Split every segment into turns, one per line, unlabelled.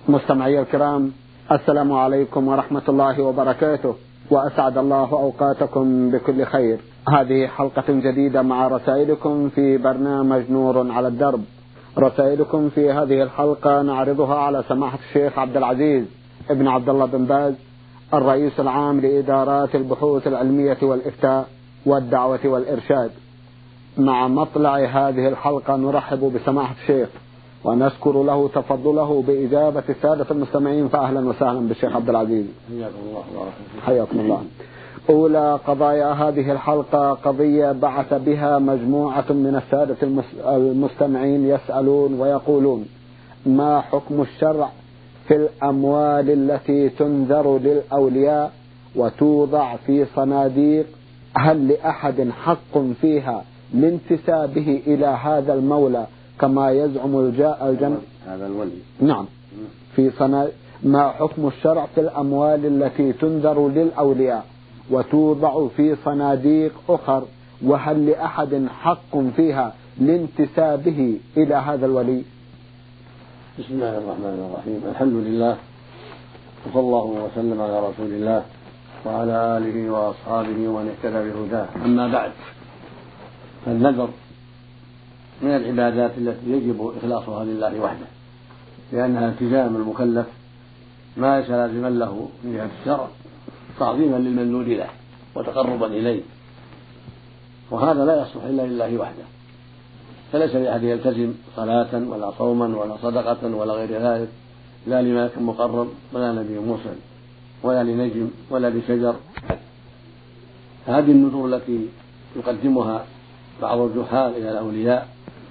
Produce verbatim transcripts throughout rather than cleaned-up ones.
مستمعي الكرام، السلام عليكم ورحمة الله وبركاته، وأسعد الله أوقاتكم بكل خير. هذه حلقة جديدة مع رسائلكم في برنامج نور على الدرب. رسائلكم في هذه الحلقة نعرضها على سماحة الشيخ عبد العزيز ابن عبد الله بن باز، الرئيس العام لإدارات البحوث العلمية والإفتاء والدعوة والإرشاد. مع مطلع هذه الحلقة نرحب بسماحة الشيخ ونشكر له تفضله بإجابة السادة المستمعين، فأهلا وسهلا بالشيخ عبد العزيز.
حياكم الله.
حياكم الله. أولى قضايا هذه الحلقة قضية بعث بها مجموعة من السادة المستمعين يسألون ويقولون: ما حكم الشرع في الأموال التي تنذر للأولياء وتوضع في صناديق؟ هل لأحد حق فيها لانتسابه إلى هذا المولى كما يزعم الجاء الجن
هذا الولي؟
نعم. في صنا... ما حكم الشرع في الأموال التي تنذر للأولياء وتوضع في صناديق أخر، وهل لأحد حق فيها لانتسابه إلى هذا الولي؟
بسم الله الرحمن الرحيم. الحمد لله، وصلى الله وسلم على رسول الله وعلى آله وأصحابه ومن اهتدى بهداه. أما بعد، فالنذر من العبادات التي يجب إخلاصها لله وحده، لأنها التزام المكلف ما ليس لازما له من جهة الشرع، تعظيما للمنذور له وتقربا إليه، وهذا لا يصلح إلا لله وحده. فليس لأحد يلتزم صلاة ولا صوما ولا صدقة ولا غير ذلك، لا لملك مقرب ولا نبي مرسل ولا لنجم ولا لشجر. هذه النذور التي يقدمها بعض الجحال إلى الأولياء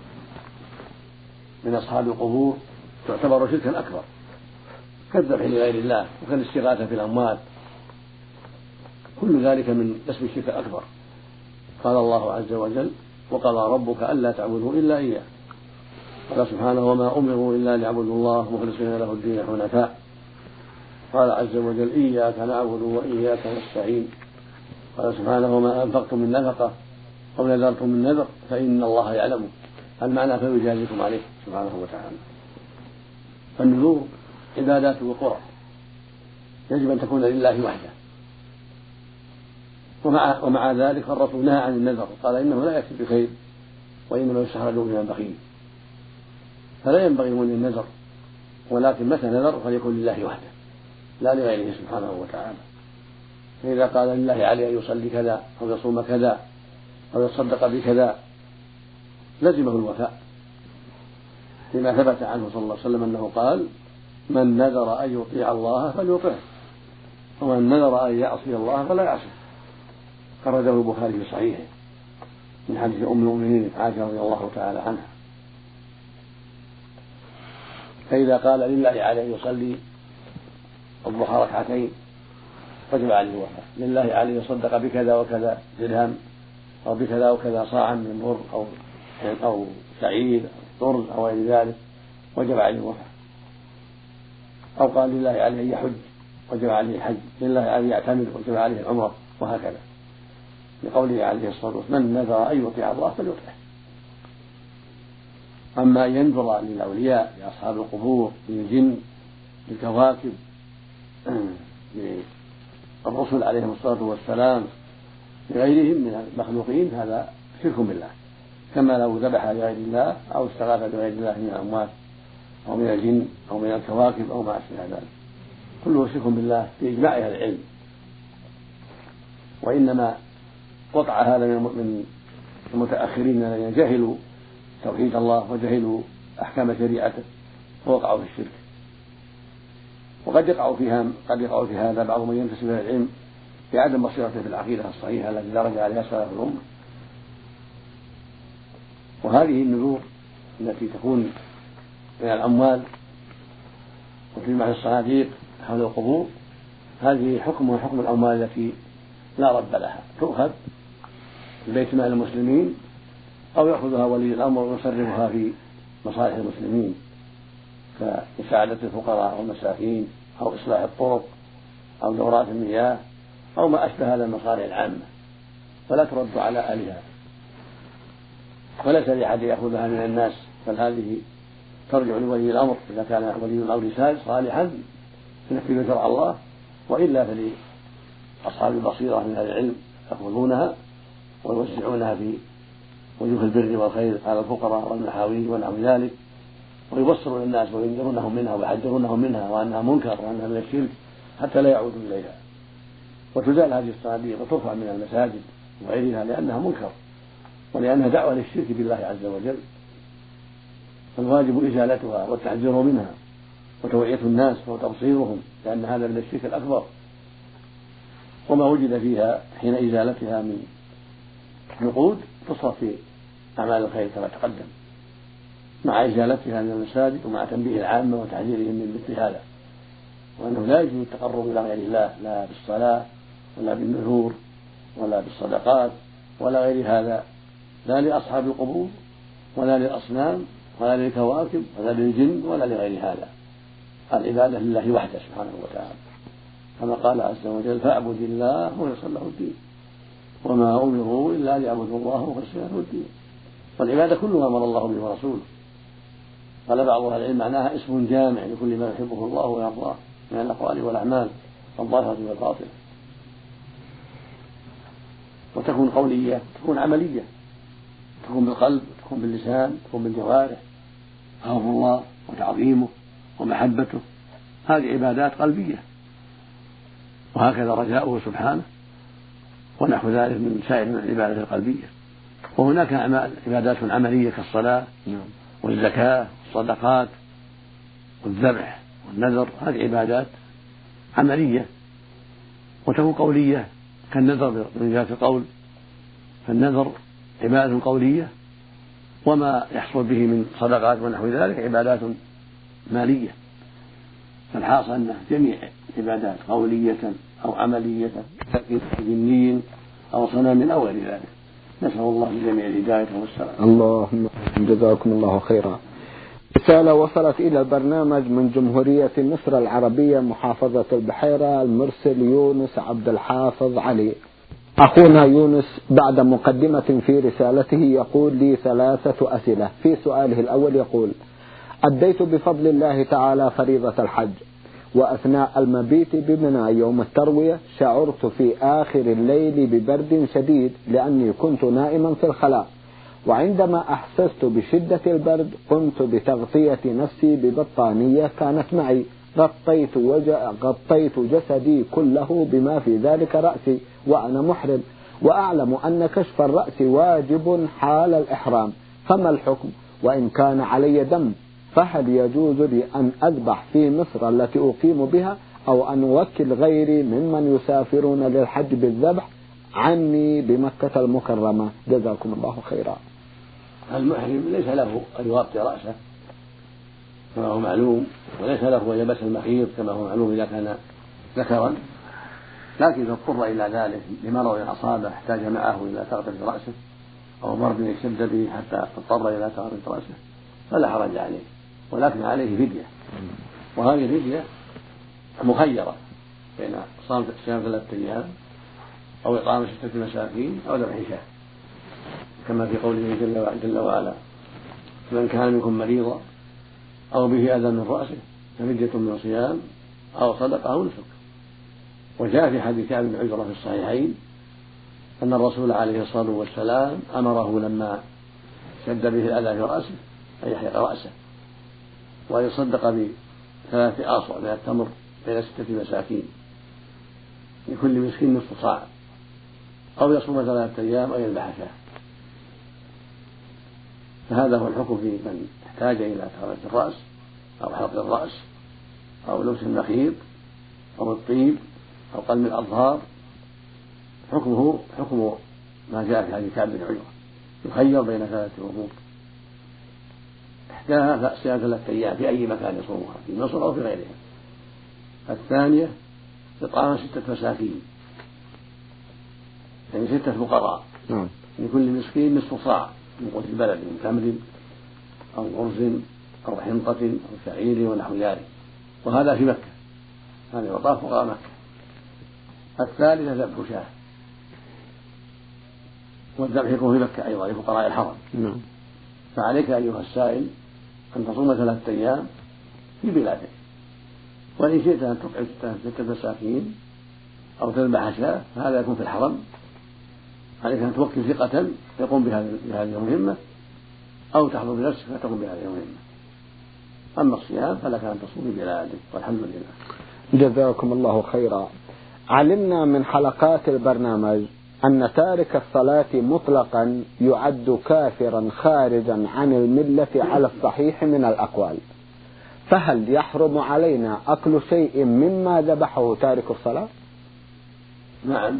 من أصحاب القبور تعتبر شركا أكبر، كالذبح لغير الله وكالاستغاثة في الأموال، كل ذلك من اسم الشرك الأكبر. قال الله عز وجل: وقضى ربك ألا تعبدوا إلا إياه. قال سبحانه: وما أمروا إلا ليعبدوا الله مخلصين له الدين حنفاء. قال عز وجل: إياك نعبد وإياك نستعين. قال سبحانه: وما أنفقتم من نفقة أو نذرتم من نذر فإن الله يعلم، المعنى فيجازيكم عليه سبحانه وتعالى. فالنذور عبادات وقرب يجب أن تكون لله وحده، ومع, ومع ذلك الرسول نهى عن النذر، قال: إنه لا يأتي بخير وإنما يستخرج من البخيل. فلا ينبغي من النذر، ولكن متى نذر فليكن لله وحده لا لغيره سبحانه وتعالى. فإذا قال لله عليه أن يصلي كذا أو يصوم كذا أو يتصدق بكذا لزمه الوفاء، لما ثبت عنه صلى الله عليه وسلم أنه قال: من نذر أن يطيع الله فليطعه، ومن نذر أن يعصي الله فلا يعصيه. خرجه البخاري في صحيحه من حديث أم المؤمنين عائشة رضي الله تعالى عنها. فإذا قال لله عليه أن يصلي الضحى ركعتين وجب عليه الوفاء، لله عليه يصدق بكذا وكذا درهم أو بكذا وكذا صاعا من بر أو أو شعير أو طرز أو غير ذلك وجب عليه الوفاء. أو قال لله عليه أن يحج وجب عليه الحج، لله عليه يعتمر وجب عليه العمرة، وهكذا، لقوله عليه الصلاة والسلام: من نذر أن يطيع الله فليطعه. أما أن ينذر للأولياء لأصحاب القبور للجن للكواكب للرسل عليهم الصلاة والسلام لغيرهم من المخلوقين، هذا شرك بالله، كما لو ذبح لغير الله أو استغاث بغير الله من الأموات أو من الجن أو من الكواكب أو ما أشبه ذلك، كله شرك بالله بإجماع أهل العلم. وإنما وقع هذا من المتأخرين الذين جهلوا توحيد الله وجهلوا أحكام شريعته ووقعوا في الشرك. وقد يقع فيها قد يقع في هذا بعض من ينتسب إلى العلم بعدم بصيرته في العقيدة الصحيحة التي درج عليها سلف الأمة. وهذه النذور التي تكون من الأموال وتجمع في الصناديق حول القبور، هذه حكمها حكم الأموال التي لا رب لها، تؤخذ في بيت مال المسلمين أو يأخذها ولي الأمر ويصرفها في مصالح المسلمين كمساعدة الفقراء والمساكين أو إصلاح الطرق أو دورات المياه أو ما أشبه هذا المصالح العامة، فلا ترد على آلهة، وليس لأحد يأخذها من الناس، بل هذه ترجع لولي الأمر إذا كان ولي الأمر صالحا ينفذ شرع الله، وإلا فلأصحاب البصيرة من أهل العلم يأخذونها ويوزعونها في وجوه البر والخير على الفقراء والمحاويج ونحو ذلك، ويبصرون الناس وينذرونهم منها ويحذرونهم منها وأنها منكر وأنها من الشرك حتى لا يعودوا إليها، وتزال هذه الصناديق وترفع من المساجد وغيرها لأنها منكر ولأنها دعوة للشرك بالله عز وجل، فالواجب إزالتها والتحذير منها وتوعية الناس وتبصيرهم، لأن هذا من الشرك الأكبر، وما وجد فيها حين إزالتها من نقود تصرف في أعمال الخير كما تقدم، مع إزالتها من المساجد ومع تنبيه العامة وتحذيرهم من مثل هذا، وأنه لا يجوز التقرب إلى غير الله لا بالصلاة ولا بالنذور ولا بالصدقات ولا غير هذا، لا لأصحاب القبور ولا للأصنام ولا للكواكب ولا للجن ولا لغير هذا، العبادة لله وحده سبحانه وتعالى، كما قال عز وجل: فاعبد الله مخلصا له الدين وما أمروا إلا ليعبدوا الله مخلصين له الدين. والعبادة كلها أمر الله به ورسوله، قال بعض أهل العلم معناها اسم جامع لكل ما يحبه الله ويرضاه من الأقوال والأعمال الظاهرة والباطنة، وتكون قولية تكون عملية، تكون بالقلب تكون باللسان تكون بالجوارح، خوف الله وتعظيمه ومحبته، هذه عبادات قلبية، وهكذا رجاؤه سبحانه ونحو ذلك من سائر العبادات القلبية. وهناك عبادات عملية كالصلاة والزكاة والصدقات والذبح والنذر، هذه عبادات عملية، وتكون قولية كالنذر من جهة القول، فالنذر عبادة قولية، وما يحصل به من صدقات ونحو ذلك عبادات مالية، فالحاصل أن جميع عبادات قولية أو عملية كجني أو صنم أو غير ذلك. نسأل الله لجميع الهداية والسلام.
اللهم جزاكم الله خيرا. رسالة وصلت إلى البرنامج من جمهورية مصر العربية محافظة البحيرة، المرسل يونس عبد الحافظ علي. أخونا يونس بعد مقدمة في رسالته يقول لي ثلاثة أسئلة. في سؤاله الأول يقول: أديت بفضل الله تعالى فريضة الحج، وأثناء المبيت بمنى يوم التروية شعرت في آخر الليل ببرد شديد لأني كنت نائما في الخلاء، وعندما أحسست بشدة البرد قمت بتغطية نفسي ببطانية كانت معي، غطيت, غطيت جسدي كله بما في ذلك رأسي وأنا محرم، وأعلم أن كشف الرأس واجب حال الإحرام، فما الحكم؟ وإن كان علي دم فهل يجوز لي أن أذبح في مصر التي أقيم بها، أو أن أوكل غيري ممن يسافرون للحج بالذبح عني بمكة المكرمة؟ جزاكم الله خيرا.
المحرم ليس له أن يغطي رأسه كما هو معلوم، وليس له أن يلبس المخيط كما هو معلوم إذا كان ذكرا، لكن إذا اضطر إلى ذلك لمرض أصابه احتاج معه إلى تغطية رأسه أو مرض يشتد به حتى اضطر إلى تغطية رأسه فلا حرج عليه، ولكن عليه فدية، وهذه الفدية مخيرة بين صيام ثلاثة أيام أو إطعام ستة مساكين أو ذبح شاة، كما في قوله جل وعلا: من كان منكم مريضا أو به أذى من رأسه ففدية من صيام أو صدقة أو نسك. وجاء في حديث كعب بن عجرة في الصحيحين أن الرسول عليه الصلاة والسلام أمره لما شد به الأذى في رأسه أن يحرق رأسه ويصدق بثلاثة آصع من التمر بين ستة مساكين لكل مسكين نصف صاع، أو يصوم ثلاثة أيام أو يذبح شاة. فهذا هو الحكم في من احتاج إلى تغطية الرأس أو حلق الرأس أو لبس المخيط أو الطيب أو قلم الأظهار، حكمه حكم ما جاء في حديث كعب بن عجرة، يخير بين ثلاثة أمور، إحداها صيام ثلاثة أيام في أي مكان يصومها في مصر أو في غيرها، الثانية إطعام ستة مساكين يعني ستة فقراء لكل مسكين نصف صاع من قوت البلد من تمر أو أرز أو حنطة أو شعير ونحو ذلك، وهذا في مكة، هذا يعطى فقراء مكة. الثالثة ذبح شاة، والذبح يكون في مكة أيضا لفقراء الحرم. فعليك أيها السائل أن تصوم ثلاثة أيام في بلادك، وإن شئت أن تطعم ستة مساكين أو تذبح شاة فهذا يكون في الحرم، عليك أن توكل ثقة يقوم بهذه المهمة أو تحضر بنفسك فتقوم بهذه المهمة. أما الصيام فلك أن تصوم في بلادك، والحمد لله.
جزاكم الله خيرا. علمنا من حلقات البرنامج أن تارك الصلاة مطلقا يعد كافرا خارجا عن الملة على الصحيح من الأقوال، فهل يحرم علينا أكل شيء مما ذبحه تارك الصلاة؟
نعم،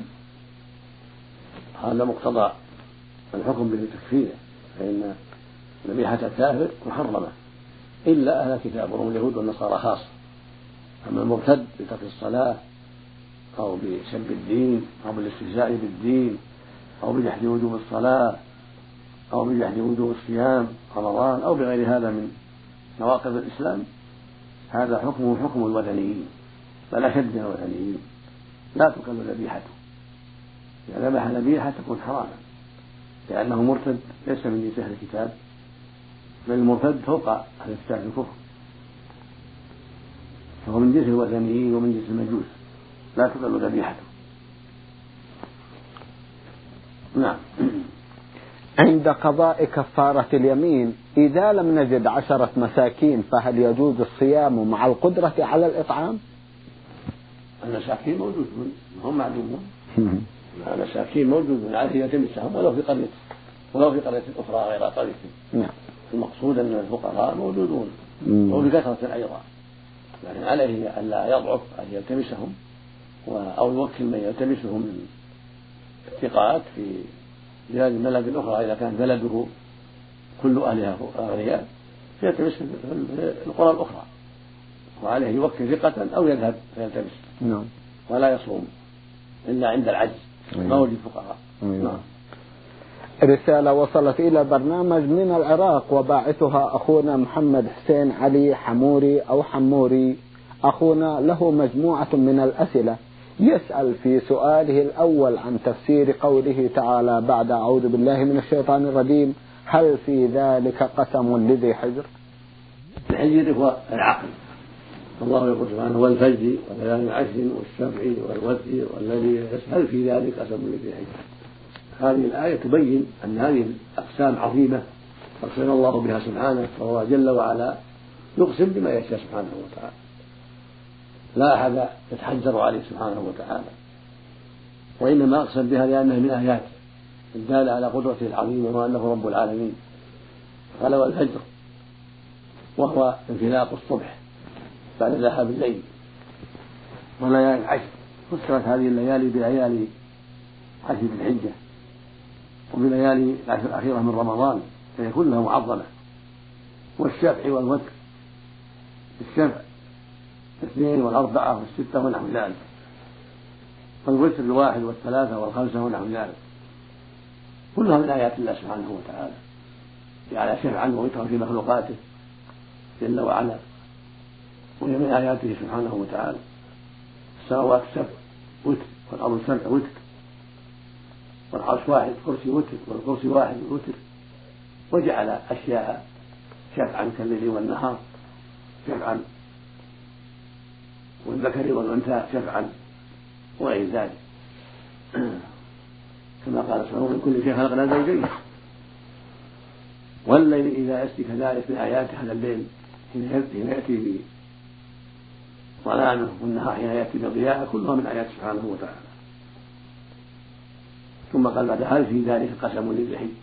هذا مقتضى الحكم بالتكفير، فإن ذبيحة الكافر محرمة إلا أهل الكتاب وهم اليهود والنصارى خاصة. أما المرتد بترك الصلاة أو بسب الدين أو بالاستهزاء بالدين أو بجحد وجوب الصلاة أو بجحد وجوب الصيام رمضان أو بغير هذا من نواقض الإسلام، هذا حكمه حكم الوثنيين بل أشد من الوثنيين، لا تكل ذبيحته. إذا ذبح ذبيحة تكون حراما لأنه مرتد ليس من جنس أهل الكتاب، بل المرتد فوق أهل الكتاب في الكفر، فهو من جنس الوثنيين ومن جنس المجوس، لا تكل ذبيحته. نعم.
عند قضاء كفارة اليمين إذا لم نجد عشرة مساكين فهل يجوز الصيام مع القدرة على الإطعام؟
المساكين موجودون، هم معلومون. المساكين موجودون عليه يتمسهم ولو في قرية ولو في قرية أخرى غير قريته.
نعم.
المقصود أن الفقراء موجودون وبكثرة أيضا، يعني عليه أن لا يضعف أن يلتمسهم أو يوكل من يلتمسهم من الثقات في بلاد بلد الأخرى إذا كان بلده كل أهلها أغنياء فيلتمس في القرى الأخرى، وعليه يوكل ثقة أو يذهب فيلتمس.
نعم.
ولا يصوم إلا عند العجز قول الفقراء. نعم.
رسالة وصلت إلى برنامج من العراق وباعثها أخونا محمد حسين علي حموري أو حموري. أخونا له مجموعة من الأسئلة، يسأل في سؤاله الأول عن تفسير قوله تعالى بعد أعوذ بالله من الشيطان الرجيم هل في ذلك قسم لذي حجر؟
الحجر هو العقل، الله يقول سبحانه والفجر وليال عشر والشفع والوتر والذي هل في ذلك قسم لذي حجر. هذه الآية تبين أن هذه الأقسام عظيمة أقسم الله بها سبحانه، فهو جل وعلا يقسم بما يشاء سبحانه وتعالى، لا أحد يتحجر عليه سبحانه وتعالى، وإنما أقسم بها لأنها من آيات الدالة على قدرته العظيمة وأنه رب العالمين. قال والفجر وهو انفلاق الصبح بعد ذهاب الليل، وليالي العشر فسرت هذه الليالي بليالي عشر ذي الحجة وبليالي العشر الأخيرة من رمضان فهي كلها معظمة. والشفع والوتر، الشفع الاثنين والأربعة والستة ونحو ذلك، والوتر الواحد والثلاثة والخمسة ونحو ذلك، كلها من آيات الله سبحانه وتعالى، جعل شفعا ووترا في مخلوقاته جل وعلا، وهي من آياته سبحانه وتعالى. السماوات سبع وتر والأرض سبع وتر والعرش واحد كرسي وتر والكرسي واحد وتر، وجعل أشياء شفعا كالليل والنهار شفعا والذكر والأنثى شفعا وغير ذلك، كما قال سبحانه من كل شيء خلقنا زوجين. والليل إذا يسري كذلك من آيات هذا الليل حين يأتي بظلامه والنهار حين يأتي بضياءه، كلها من آيات سبحانه وتعالى. ثم قال بعد هل في ذلك قسم لذي حجر،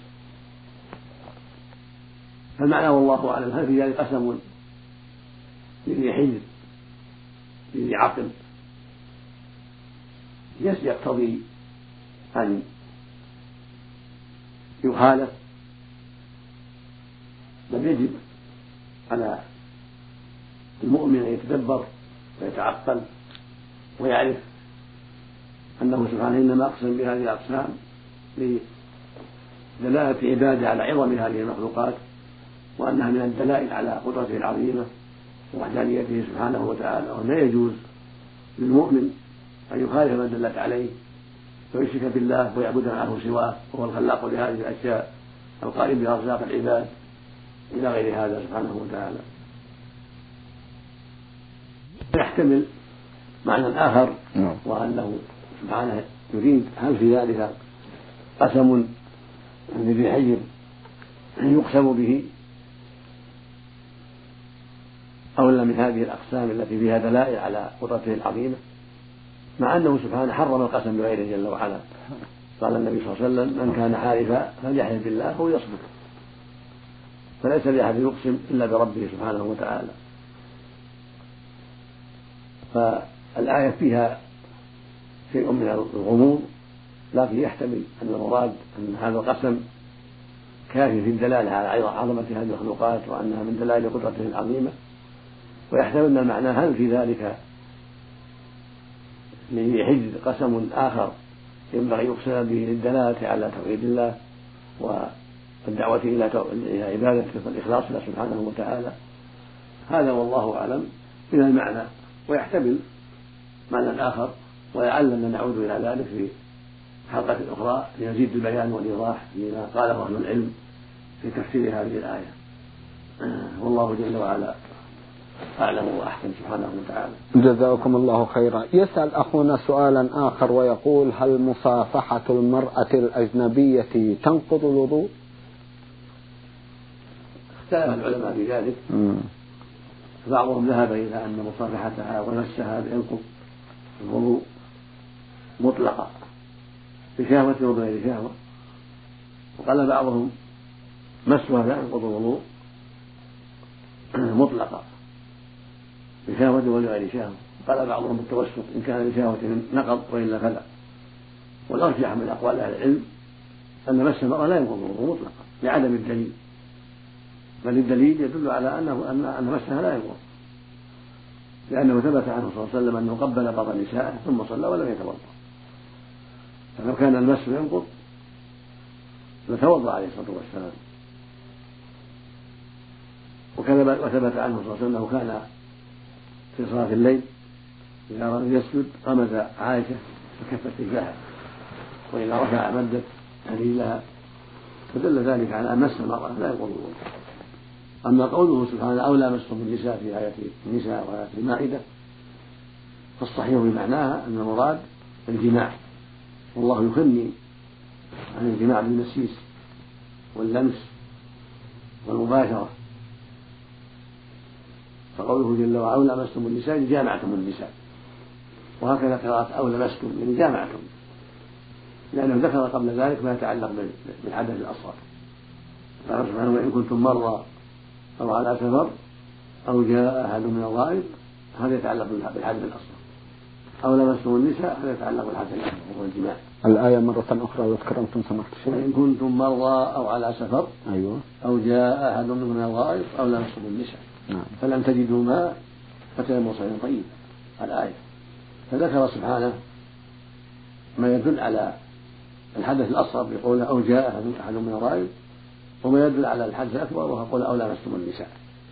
فالمعنى والله أعلم هل في ذلك قسم لذي حجر لذي عقل يقتضي أن يخالف، بل يجب على المؤمن أن يتدبر ويتعقل ويعرف أنه سبحانه إنما أقسم بهذه الأقسام لدلالة عباده على عظم هذه المخلوقات، وأنها من الدلائل على قدرته العظيمة ووحدانيته سبحانه وتعالى، ولا يجوز للمؤمن أن يخالف ما دلت عليه ويشرك بالله ويعبد معه سواه، وهو الخلاق لهذه الأشياء القائم بأرزاق العباد إلى غير هذا سبحانه وتعالى. يحتمل معنى آخر وأنه سبحانه يريد هل في ذلك قسم من ذي حجر يقسم به أو لا من هذه الأقسام التي فيها دلائل على قدرته العظيمة، مع أنه سبحانه حرم القسم بغيره جل وعلا. قال النبي صلى الله عليه وسلم من كان حالفا فليحلف بالله أو يصمت، فليس لأحد يقسم إلا بربه سبحانه وتعالى. فالآية فيها شيء من الغموض، لكن يحتمل أن المراد أن هذا القسم كافي في الدلالة على عظمة هذه المخلوقات وأنها من دلائل قدرته العظيمة، ويحتمل أن المعنى هل في ذلك لذي حجر قسم آخر ينبغي يقسم به للدلالة على توحيد الله والدعوة إلى عبادته والإخلاص له سبحانه وتعالى. هذا والله أعلم من المعنى، ويحتمل معنى آخر، ولعلنا نعود إلى ذلك في حلقة أخرى ليزيد البيان والإيضاح لما قاله أهل العلم في تفسير هذه الآية. والله جل وعلا أعلم وأحكم سبحانه وتعالى.
جزاكم الله خيرا. يسأل أخونا سؤالا آخر ويقول: هل مصافحة المرأة الأجنبية تنقض الوضوء؟
اختلف العلماء في ذلك، بعضهم ذهب إلى أن مصافحتها ومسها ينقض الوضوء مطلقا بشهوة وبغير شهوة، وقال بعضهم مسها لا ينقض الوضوء مطلقا بشهوة وبغير شهوة، وقال بعضهم بالتوسط إن كان بشهوة نقض وإلا فلا. والأرجح من أقوال أهل العلم أن مس المرأة لا ينقض الوضوء مطلقا لعدم الدليل، بل الدليل يدل على أنه أن مسها لا ينقض، لأنه ثبت عنه صلى الله عليه وسلم أنه قبل بعض نسائه ثم صلى ولم يتوضأ، فلو كان المس ينقض لتوضأ عليه الصلاة والسلام. وثبت عنه صلى الله عليه وسلم أنه كان في صلاة الليل إذا أراد يسجد غمز عائشة فكفت رجلها، وإذا رفع مدت رجلها، فدل ذلك على أن مس المرأة لا ينقض الوضوء. أما قوله سبحانه أو لامستم النساء في آية النساء وآية المائدة فالصحيح بمعناها أن المراد الجماع، والله يثني عن الجماع بالمسيس واللمس والمباشرة، فقوله جل وعلا أو لامستم النساء جامعتم النساء، وهكذا قراءة أو لمستم يعني جامعتم، لأنه ذكر قبل ذلك ما يتعلق بالحدث الأصغر. قال سبحانه وإن كنتم مرضى أو على سفر أو جاء أحد من الغائط، هذا يتعلق بالحدث الأصغر. أو لمستم النساء هذا يتعلق بالحدث الأكبر وهو الجماع.
الآية مرة أخرى لو تكرمتم سمحت الشيخ.
إن كنتم مرضى أو على سفر
أيوة
أو جاء أحد من الغائط أو لمستم النساء
نعم.
فلم تجدوا ماء فتيمموا صعيدا طيبا، الآية. فذكر سبحانه ما يدل على الحدث الأصغر بقوله أو جاء أحد من الغائط، وما يدل على الحدث الأكبر وهو قوله أو لمستم النساء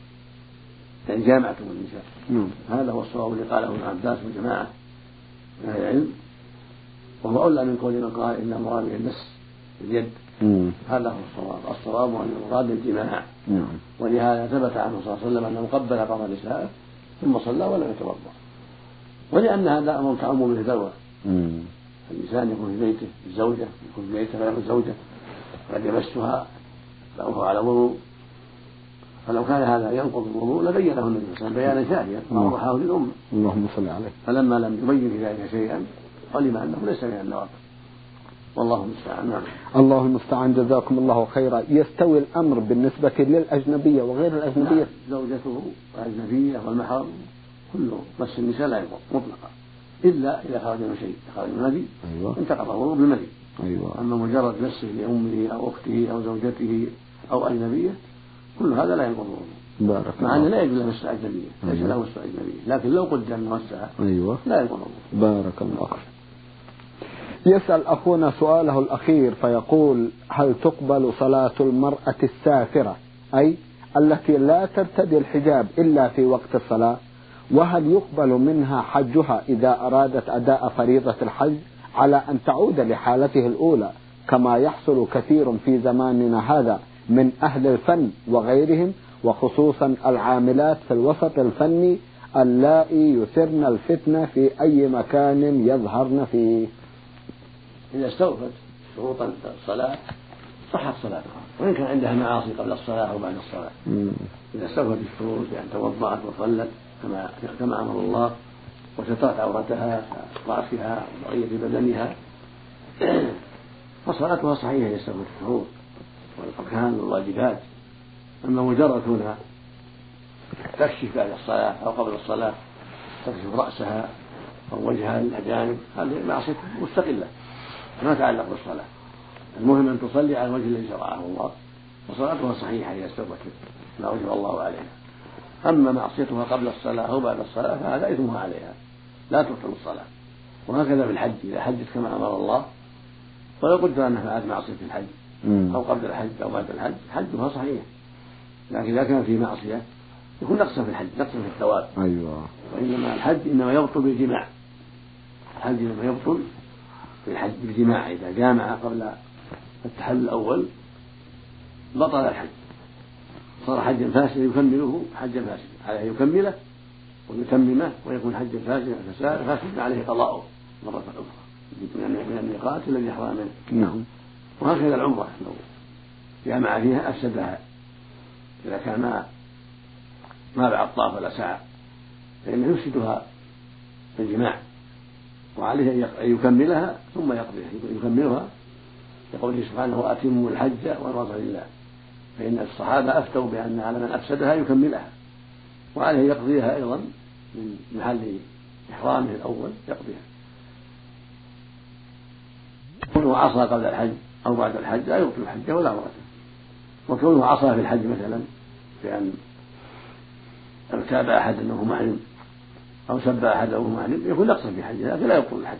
يعني جامعتم النساء.
نعم.
هذا هو الصواب اللي قاله ابن عباس وجماعة من أهل العلم، وهو أولى من قول من قال إن المراد به المس باليد.
مم.
هذا هو الصواب. الصواب أن المراد الجماع.
نعم.
ولهذا ثبت عنه صلى الله عليه وسلم أنه قبل بعض نسائه ثم صلى ولم يتوضأ، ولأن هذا أمر تعم به ذروة. الإنسان يكون في بيته الزوجة يكون في بيته غير الزوجة قد يمسها فهو على وضوء، فلو كان هذا ينقض الوضوء لبينه النبي صلى الله عليه وسلم بيانا شافيا وأوضحه للأمة.
اللهم صل عليه.
فلما لم يبين في ذلك شيئا علم أنه ليس من النوافل، والله المستعان. نعم.
الله المستعان. جزاكم الله خيرا. يستوي الأمر بالنسبة للأجنبية وغير الأجنبية؟
نعم. زوجته والأجنبية والمحرم كله مس النساء لا ينقض مطلقا، إلا إذا خرج من شيء، خرج من مدي
أيوة. انتقض
الوضوء بالمدي.
أيوة.
أما مجرد مسه لأمه أو أخته أو زوجته أو أجنبية كل هذا لا ينقض الوضوء،
بارك
مع أنه لا يجوز مس أجنبية، ليس له مس أجنبية، لكن لو قدر أنه مسها
أيوة.
لا ينقض الوضوء.
بارك الله. يسأل أخونا سؤاله الأخير فيقول: هل تقبل صلاة المرأة السافرة أي التي لا ترتدي الحجاب إلا في وقت الصلاة؟ وهل يقبل منها حجها إذا أرادت أداء فريضة الحج على أن تعود لحالته الأولى كما يحصل كثير في زماننا هذا من أهل الفن وغيرهم، وخصوصا العاملات في الوسط الفني اللائي يثرن الفتنة في أي مكان يظهرن فيه؟
إذا استوفت شروطا الصلاة صحت صلاتها، وإن كان عندها معاصي قبل الصلاة أو بعد الصلاة. مم. إذا استوفت الشروط بأن توضأت وصلت كما كما أمر الله، وسترت عورتها رأسها وبقية بدنها، فصلاتها صحيحة إذا استوفت الشروط والأركان والواجبات. أما مجرد هنا تكشف بعد الصلاة أو قبل الصلاة، تكشف رأسها أو وجهها للأجانب، هذه معصية مستقلة ما تعلق بالصلاة. المهم أن تصلي على الوجه الذي شرعه الله، وصلاتها صحيحة إذا استوفت ما أوجب الله عليها. أما معصيتها قبل الصلاة أو بعد الصلاة فهذا إثمها عليها، لا تبطل الصلاة. وهكذا في الحج، إذا حجت كما أمر الله ولو قدر أنها فعلت معصية في الحج أو قبل الحج أو بعد الحج حجها صحيح، لكن إذا كان في معصية يكون نقصا في الحج، نقصا في الثواب.
أيوة.
وإنما الحج إنما يبطل بالجماع، الحج إنما يبطل بالحج بالجماع. إذا جامع قبل التحلل الأول بطل الحج، صار حجا فاسدا يكمله حجا فاسدا، عليه يكمله ويتممه ويكون حجا فاسدا فاسدا عليه قضاؤه مرة أخرى من الميقات الذي يحرم منه.
نعم.
وهكذا العمرة لو جامع فيها أفسدها إذا كان ما ما بعد طاف ولا سعى، فإنه يفسدها بالجماع، وعليه أن يكملها ثم يقضيها، يكملها لقوله سبحانه وأتموا الحج والعمرة لله، فإن الصحابة أفتوا بأن على من أفسدها يكملها، وعليه يقضيها أيضا من محل إحرامه الأول يقضيها. كونه عصى قبل الحج أو بعد الحج لا يبطل الحج ولا عمرته، وكونه عصى في الحج مثلا بأن ارتاب أحد أنه محرم أو سب أحد أنه محرم يكون نقصا في حجه، لكن لا يبطل الحج.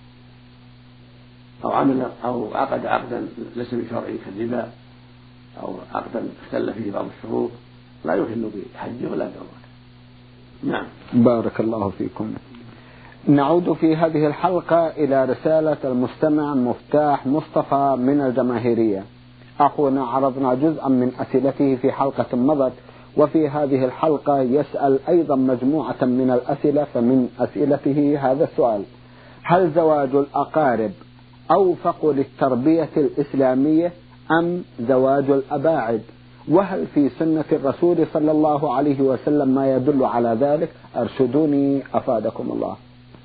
أو عمل أو عقد عقدا ليس بشرعي كالربا أو عقدا اختل فيه بعض الشروط لا يخل بحجه ولا بعمرته. نعم.
بارك الله فيكم. نعود في هذه الحلقة إلى رسالة المستمع مفتاح مصطفى من الجماهيرية. أخونا عرضنا جزءا من أسئلته في حلقة مضت، وفي هذه الحلقة يسأل أيضا مجموعة من الأسئلة، فمن أسئلته هذا السؤال: هل زواج الأقارب أوفق للتربية الإسلامية أم زواج الأباعد؟ وهل في سنة الرسول صلى الله عليه وسلم ما يدل على ذلك؟ أرشدوني أفادكم الله.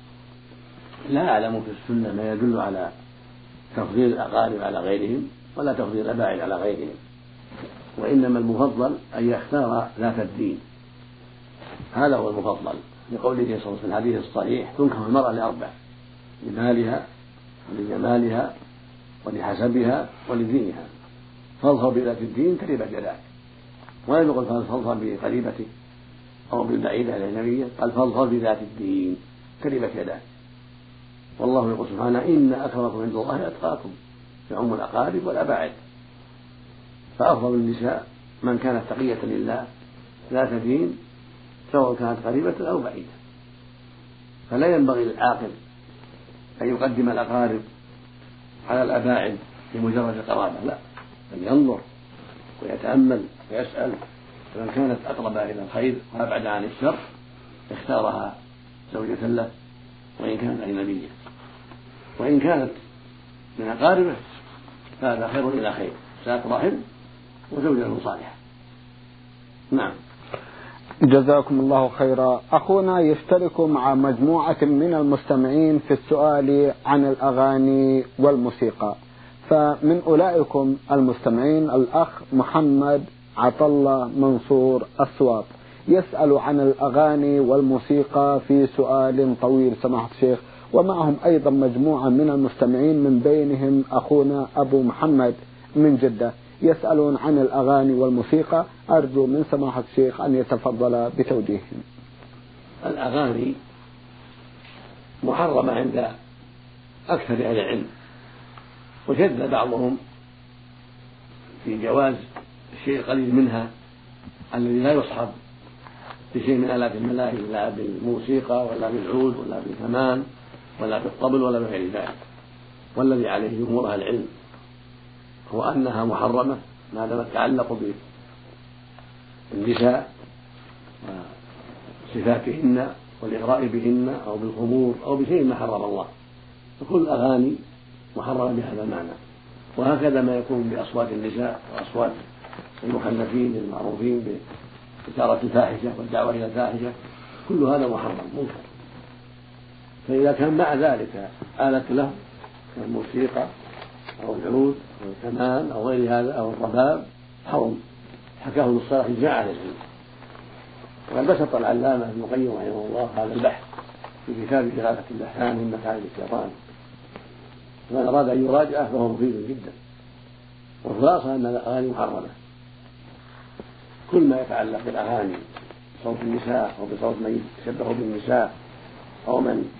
لا أعلم في السنة ما يدل على تفضيل الأقارب على غيرهم ولا تفضيل الأباعد على غيرهم، وإنما المفضل أن يختار ذات الدين، هذا هو المفضل، لقوله صلى الله عليه وسلم في الحديث الصحيح: تنكح المرأة لأربع: لمالها ولجمالها ولحسبها ولدينها، فاظهر بذات الدين تربت يداك. ولم يقل فاظهر بقريبته أو بالبعيدة الأجنبية، قال فاظهر بذات الدين تربت يداك. والله يقول سبحانه: إن أكرمكم عند الله أتقاكم، يعم الأقارب والأباعد. فأفضل النساء من كانت تقية لله ذات دين، سواء كانت قريبة أو بعيدة. فلا ينبغي للعاقل أن يقدم الأقارب على الأباعد لمجرد القرابة، لا، بل ينظر ويتأمل ويسأل، فمن كانت أقرب إلى الخير وأبعد عن الشر اختارها زوجة له وإن كانت أجنبية، وإن كانت من أقاربه فهذا خير إلى خير، صلة رحم وزوجة صالحة. نعم.
جزاكم الله خيرا. أخونا يشترك مع مجموعة من المستمعين في السؤال عن الأغاني والموسيقى، فمن أولئكم المستمعين الأخ محمد عطلة منصور السواط يسأل عن الأغاني والموسيقى في سؤال طويل سماحة الشيخ، ومعهم أيضا مجموعة من المستمعين من بينهم أخونا أبو محمد من جدة يسألون عن الأغاني والموسيقى. أرجو من سماحة الشيخ أن يتفضل بتوجيههم.
الأغاني محرمة عند أكثر أهل العلم، وشد بعضهم في جواز الشيء القليل منها الذي لا يصحب بشيء من آلات الملاهي، لا بالموسيقى ولا بالعود ولا بالكمان ولا بالطبل ولا بغير ذلك. والذي عليه جمهور أهل العلم هو أنها محرمة ما دام يتعلق بالنساء وصفاتهن والإغراء بهن أو بالخمور أو بشيء ما حرم الله، فكل الأغاني محرمة بهذا المعنى. وهكذا ما يكون بأصوات النساء وأصوات المخلفين المعروفين بإثارة الفاحشة والدعوة إلى الفاحشة، كل هذا محرم منكر. فإذا كان مع ذلك آلة له كالموسيقى أو العود أو الكمان أو غير هذا أو الرباب حرم، حكاه ابن الصلاح إجماع أهل العلم. وقد بسط العلامة ابن القيم رحمه الله هذا البحث في كتاب إغاثة اللحان من مكائد الشيطان، فمن أراد أن يراجعه فهو مفيد جدا. والخلاصة أن الأغاني محرمة، كل ما يتعلق بالأغاني بصوت النساء أو بصوت من يشبه بالنساء أو من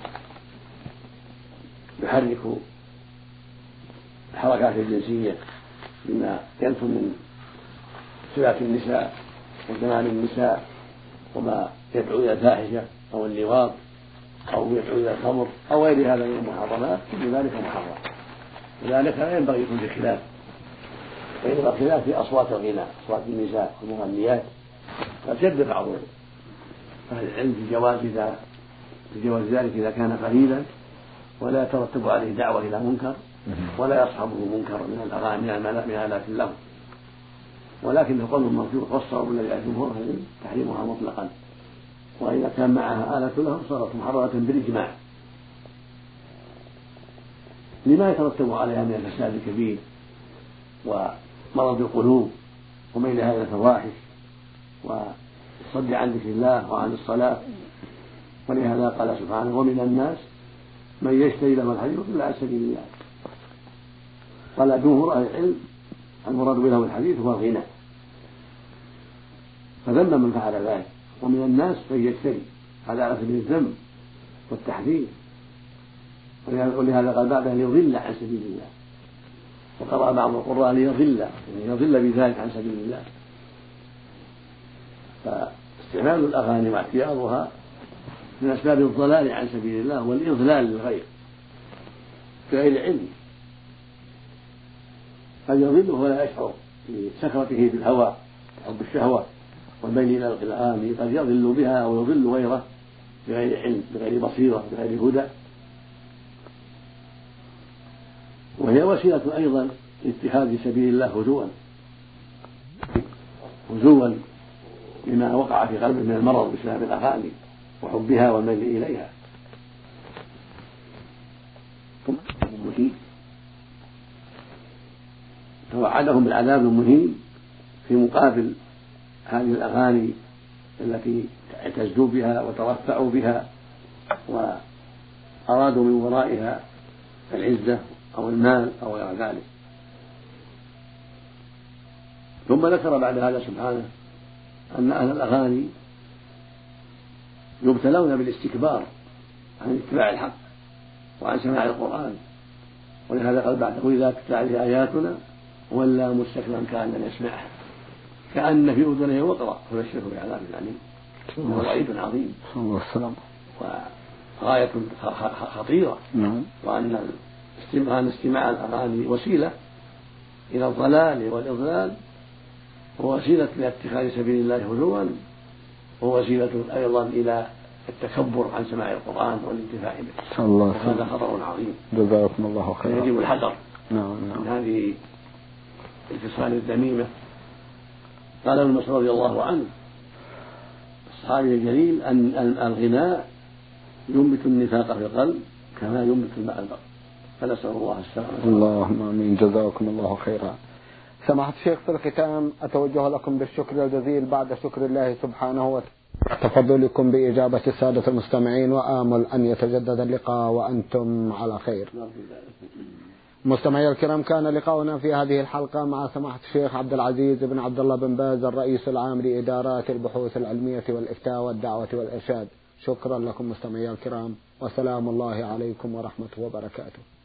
يحرك الحركات الجنسية بما ينفذ من صفات النساء وجمال النساء وما يدعو إلى الفاحشة أو اللواط أو يدعو إلى الخمر أو غير هذا من المحرمات، كل ذلك محرم. لذلك لا ينبغي يكون في خلاف، وإنما الخلاف في أصوات الغناء، أصوات النساء والمغنيات. فشد بعض أهل العلم في جواز في جواز ذلك إذا كان قليلا ولا يترتب عليه دعوة إلى منكر ولا يصحبه منكر من الأغاني من آلات اللهو، ولكن قول مرجوح والصواب الذي عليه الجمهور تحريمها مطلقا. وإذا كان معها آلة له صارت محرمة بالإجماع لما يترتب عليها من الفساد الكبير ومرض القلوب وميل هذا الفواحش والصد عن ذكر الله وعن الصلاة. ولهذا قال سبحانه: ومن الناس من يشتري له الحديث ويضل عن سبيل الله. قال جمهور أهل العلم المراد بله الحديث هو الغنى، فذم من فعل ذلك. ومن الناس من يشتري، هذا على سبيل الذم والتحذير. ولهذا قال بعده ليضل عن سبيل الله، وقرأ بعض القراء ليضل، يعني يضل بذلك عن سبيل الله. فاستعمال الأغاني واعتياضها من أسباب الضلال عن سبيل الله والإضلال للغير بغير علم، قد يضل ولا يشعر بسكرته بالهوى أو بالشهوة والميل إلى الأغاني، قد يضل بها أو يضل غيره بغير علم بغير بصيرة بغير هدى. وهي وسيلة أيضا لاتخاذ سبيل الله هزوا هزوا لما وقع في قلبه من المرض بسبب الأغاني وحبها والميل إليها. توعدهم بالعذاب المهين في مقابل هذه الأغاني التي اعتزوا بها وترفعوا بها وأرادوا من ورائها العزة أو المال أو غير ذلك. ثم ذكر بعد هذا سبحانه أن أهل الأغاني يبتلون بالاستكبار عن اتباع الحق وعن سماع القرآن. ولهذا قال بعده: إذا تتلى عليه آياتنا ولا مستكبرا كأن لم يسمعها كأن في أذنيه وقرا فبشره بعذاب أليم. وهو وعيد عظيم وغاية خطيرة. وأن استماع الأغاني وسيلة إلى الضلال والإضلال، ووسيلة لاتخاذ سبيل الله هزوا، ووسيلة أيضا إلى التكبر عن سماع القرآن والانتفاع به، وهذا خطر عظيم.
جزاكم الله خيرا.
يجب الحذر
نعم نعم.
من هذه الخصال الذميمة. قال ابن مسعود رضي الله عنه الصحابي الجليل أن الغناء ينبت النفاق في القلب كما ينبت الماء البر، فنسأل الله السلامة.
اللهم آمين. جزاكم الله خيرا. سماحة الشيخ، في الختام أتوجه لكم بالشكر الجزيل بعد شكر الله سبحانه وتعالى تفضلكم بإجابة السادة المستمعين، وآمل أن يتجدد اللقاء وأنتم على خير. مستمعي الكرام، كان لقاؤنا في هذه الحلقة مع سماحة الشيخ عبد العزيز بن عبد الله بن باز الرئيس العام لإدارات البحوث العلمية والإفتاء والدعوة والإرشاد. شكرا لكم مستمعي الكرام، وسلام الله عليكم ورحمة وبركاته.